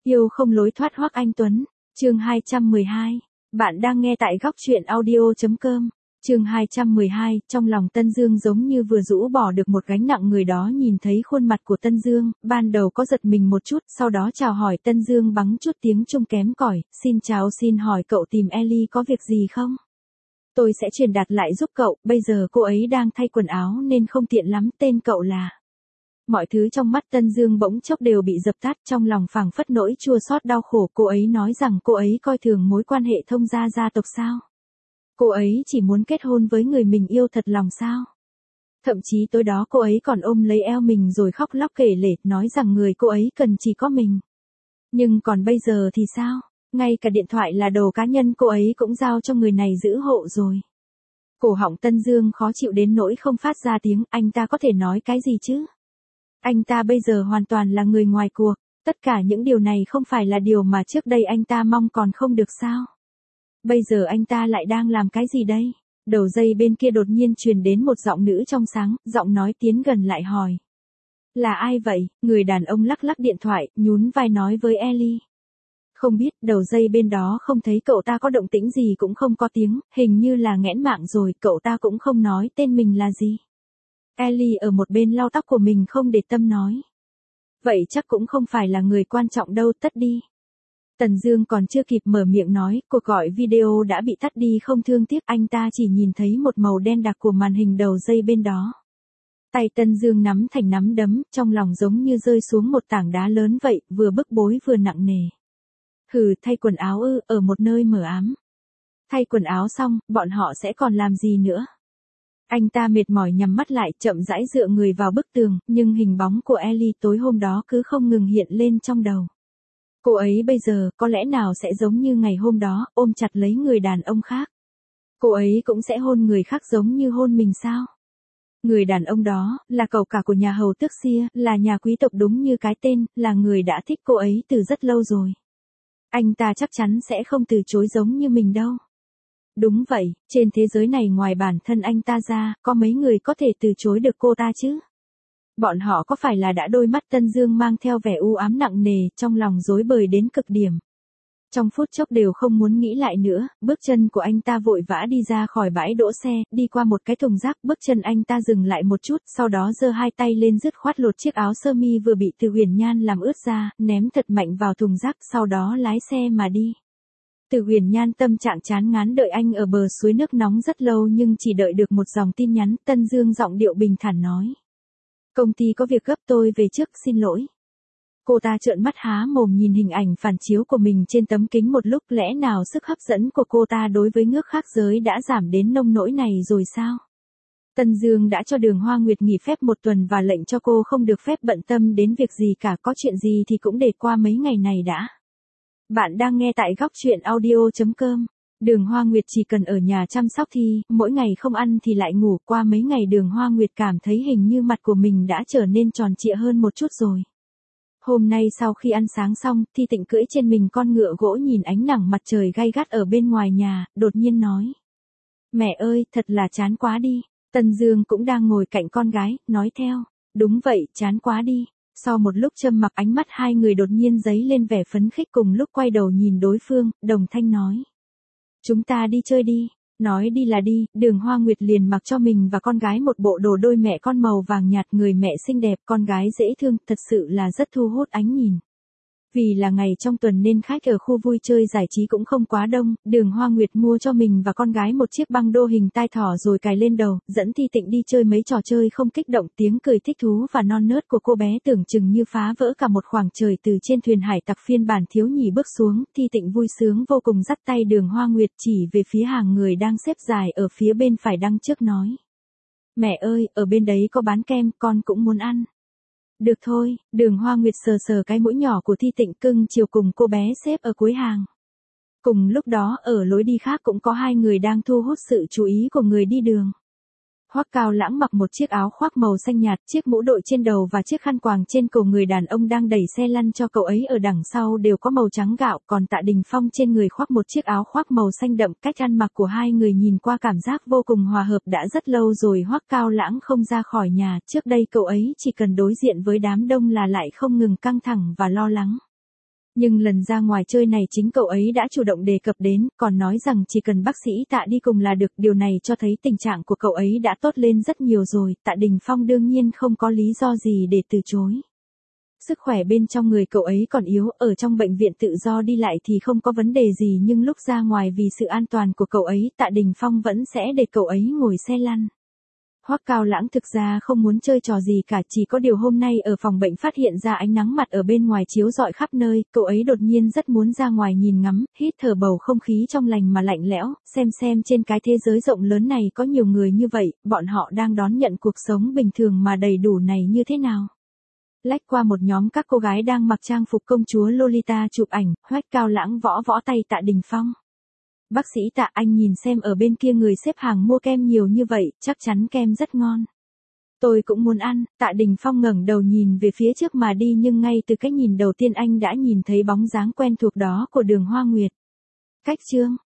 Yêu không lối thoát Hoắc Anh Tuấn, chương 212. Bạn đang nghe tại góc truyện audio.com. Chương 212, trong lòng Tân Dương giống như vừa rũ bỏ được một gánh nặng, người đó nhìn thấy khuôn mặt của Tân Dương, ban đầu có giật mình một chút, sau đó chào hỏi Tân Dương bằng chút tiếng Trung kém cỏi, xin chào, xin hỏi cậu tìm Ellie có việc gì không? Tôi sẽ truyền đạt lại giúp cậu, bây giờ cô ấy đang thay quần áo nên không tiện lắm, tên cậu là... Mọi thứ trong mắt Tân Dương bỗng chốc đều bị dập tắt, trong lòng phảng phất nỗi chua xót đau khổ. Cô ấy nói rằng cô ấy coi thường mối quan hệ thông gia gia tộc sao? Cô ấy chỉ muốn kết hôn với người mình yêu thật lòng sao? Thậm chí tối đó cô ấy còn ôm lấy eo mình rồi khóc lóc kể lể, nói rằng người cô ấy cần chỉ có mình. Nhưng còn bây giờ thì sao? Ngay cả điện thoại là đồ cá nhân cô ấy cũng giao cho người này giữ hộ rồi. Cổ họng Tân Dương khó chịu đến nỗi không phát ra tiếng, anh ta có thể nói cái gì chứ? Anh ta bây giờ hoàn toàn là người ngoài cuộc, tất cả những điều này không phải là điều mà trước đây anh ta mong còn không được sao? Bây giờ anh ta lại đang làm cái gì đây? Đầu dây bên kia đột nhiên truyền đến một giọng nữ trong sáng, giọng nói tiến gần lại hỏi. Là ai vậy? Người đàn ông lắc lắc điện thoại, nhún vai nói với Ellie. Không biết, đầu dây bên đó không thấy cậu ta có động tĩnh gì, cũng không có tiếng, hình như là nghẽn mạng rồi, cậu ta cũng không nói tên mình là gì. Ellie ở một bên lau tóc của mình không để tâm nói. Vậy chắc cũng không phải là người quan trọng đâu, tắt đi. Tần Dương còn chưa kịp mở miệng nói, cuộc gọi video đã bị tắt đi không thương tiếc, anh ta chỉ nhìn thấy một màu đen đặc của màn hình đầu dây bên đó. Tay Tân Dương nắm thành nắm đấm, trong lòng giống như rơi xuống một tảng đá lớn vậy, vừa bức bối vừa nặng nề. Hừ, thay quần áo ư, ở một nơi mờ ám. Thay quần áo xong, bọn họ sẽ còn làm gì nữa? Anh ta mệt mỏi nhắm mắt lại, chậm rãi dựa người vào bức tường, nhưng hình bóng của Ellie tối hôm đó cứ không ngừng hiện lên trong đầu. Cô ấy bây giờ có lẽ nào sẽ giống như ngày hôm đó, ôm chặt lấy người đàn ông khác. Cô ấy cũng sẽ hôn người khác giống như hôn mình sao? Người đàn ông đó, là cậu cả của nhà hầu tước Xia, là nhà quý tộc đúng như cái tên, là người đã thích cô ấy từ rất lâu rồi. Anh ta chắc chắn sẽ không từ chối giống như mình đâu. Đúng vậy, trên thế giới này ngoài bản thân anh ta ra, có mấy người có thể từ chối được cô ta chứ? Bọn họ có phải là đã đôi mắt Tân Dương mang theo vẻ u ám nặng nề, trong lòng rối bời đến cực điểm. Trong phút chốc đều không muốn nghĩ lại nữa, bước chân của anh ta vội vã đi ra khỏi bãi đỗ xe, đi qua một cái thùng rác, bước chân anh ta dừng lại một chút, sau đó giơ hai tay lên dứt khoát lột chiếc áo sơ mi vừa bị Từ Huyền Nhan làm ướt ra, ném thật mạnh vào thùng rác, sau đó lái xe mà đi. Từ Huyền Nhan tâm trạng chán ngán đợi anh ở bờ suối nước nóng rất lâu nhưng chỉ đợi được một dòng tin nhắn. Tân Dương giọng điệu bình thản nói. Công ty có việc gấp, tôi về trước, xin lỗi. Cô ta trợn mắt há mồm nhìn hình ảnh phản chiếu của mình trên tấm kính một lúc, lẽ nào sức hấp dẫn của cô ta đối với ngước khác giới đã giảm đến nông nỗi này rồi sao? Tân Dương đã cho Đường Hoa Nguyệt nghỉ phép một tuần và lệnh cho cô không được phép bận tâm đến việc gì cả, có chuyện gì thì cũng để qua mấy ngày này đã. Bạn đang nghe tại góc truyện audio.com. Đường Hoa Nguyệt chỉ cần ở nhà chăm sóc Thi, mỗi ngày không ăn thì lại ngủ. Qua mấy ngày Đường Hoa Nguyệt cảm thấy hình như mặt của mình đã trở nên tròn trịa hơn một chút rồi. Hôm nay sau khi ăn sáng xong, Thi Tịnh cưỡi trên mình con ngựa gỗ nhìn ánh nắng mặt trời gay gắt ở bên ngoài nhà, đột nhiên nói. Mẹ ơi, thật là chán quá đi. Tân Dương cũng đang ngồi cạnh con gái, nói theo. Đúng vậy, chán quá đi. Sau một lúc trầm mặc, ánh mắt hai người đột nhiên dấy lên vẻ phấn khích, cùng lúc quay đầu nhìn đối phương, đồng thanh nói. Chúng ta đi chơi đi. Nói đi là đi, Đường Hoa Nguyệt liền mặc cho mình và con gái một bộ đồ đôi mẹ con màu vàng nhạt, người mẹ xinh đẹp, con gái dễ thương, thật sự là rất thu hút ánh nhìn. Vì là ngày trong tuần nên khách ở khu vui chơi giải trí cũng không quá đông, Đường Hoa Nguyệt mua cho mình và con gái một chiếc băng đô hình tai thỏ rồi cài lên đầu, dẫn Thi Tịnh đi chơi mấy trò chơi không kích động, tiếng cười thích thú và non nớt của cô bé tưởng chừng như phá vỡ cả một khoảng trời. Từ trên thuyền hải tặc phiên bản thiếu nhì bước xuống, Thi Tịnh vui sướng vô cùng dắt tay Đường Hoa Nguyệt chỉ về phía hàng người đang xếp dài ở phía bên phải đằng trước nói. Mẹ ơi, ở bên đấy có bán kem, con cũng muốn ăn. Được thôi, Đường Hoa Nguyệt sờ sờ cái mũi nhỏ của Thi Tịnh, cưng chiều cùng cô bé xếp ở cuối hàng. Cùng lúc đó ở lối đi khác cũng có hai người đang thu hút sự chú ý của người đi đường. Hoắc Cao Lãng mặc một chiếc áo khoác màu xanh nhạt, chiếc mũ đội trên đầu và chiếc khăn quàng trên cổ. Người đàn ông đang đẩy xe lăn cho cậu ấy ở đằng sau đều có màu trắng gạo, còn Tạ Đình Phong trên người khoác một chiếc áo khoác màu xanh đậm. Cách ăn mặc của hai người nhìn qua cảm giác vô cùng hòa hợp. Đã rất lâu rồi Hoắc Cao Lãng không ra khỏi nhà, trước đây cậu ấy chỉ cần đối diện với đám đông là lại không ngừng căng thẳng và lo lắng. Nhưng lần ra ngoài chơi này chính cậu ấy đã chủ động đề cập đến, còn nói rằng chỉ cần bác sĩ Tạ đi cùng là được, điều này cho thấy tình trạng của cậu ấy đã tốt lên rất nhiều rồi, Tạ Đình Phong đương nhiên không có lý do gì để từ chối. Sức khỏe bên trong người cậu ấy còn yếu, ở trong bệnh viện tự do đi lại thì không có vấn đề gì, nhưng lúc ra ngoài vì sự an toàn của cậu ấy, Tạ Đình Phong vẫn sẽ để cậu ấy ngồi xe lăn. Hoắc Cao Lãng thực ra không muốn chơi trò gì cả, chỉ có điều hôm nay ở phòng bệnh phát hiện ra ánh nắng mặt ở bên ngoài chiếu rọi khắp nơi, cậu ấy đột nhiên rất muốn ra ngoài nhìn ngắm, hít thở bầu không khí trong lành mà lạnh lẽo, xem trên cái thế giới rộng lớn này có nhiều người như vậy, bọn họ đang đón nhận cuộc sống bình thường mà đầy đủ này như thế nào. Lách qua một nhóm các cô gái đang mặc trang phục công chúa Lolita chụp ảnh, Hoắc Cao Lãng võ tay Tạ Đình Phong. Bác sĩ Tạ, anh nhìn xem ở bên kia người xếp hàng mua kem nhiều như vậy, chắc chắn kem rất ngon. Tôi cũng muốn ăn. Tạ Đình Phong ngẩng đầu nhìn về phía trước mà đi, nhưng ngay từ cái nhìn đầu tiên anh đã nhìn thấy bóng dáng quen thuộc đó của Đường Hoa Nguyệt. Cách chương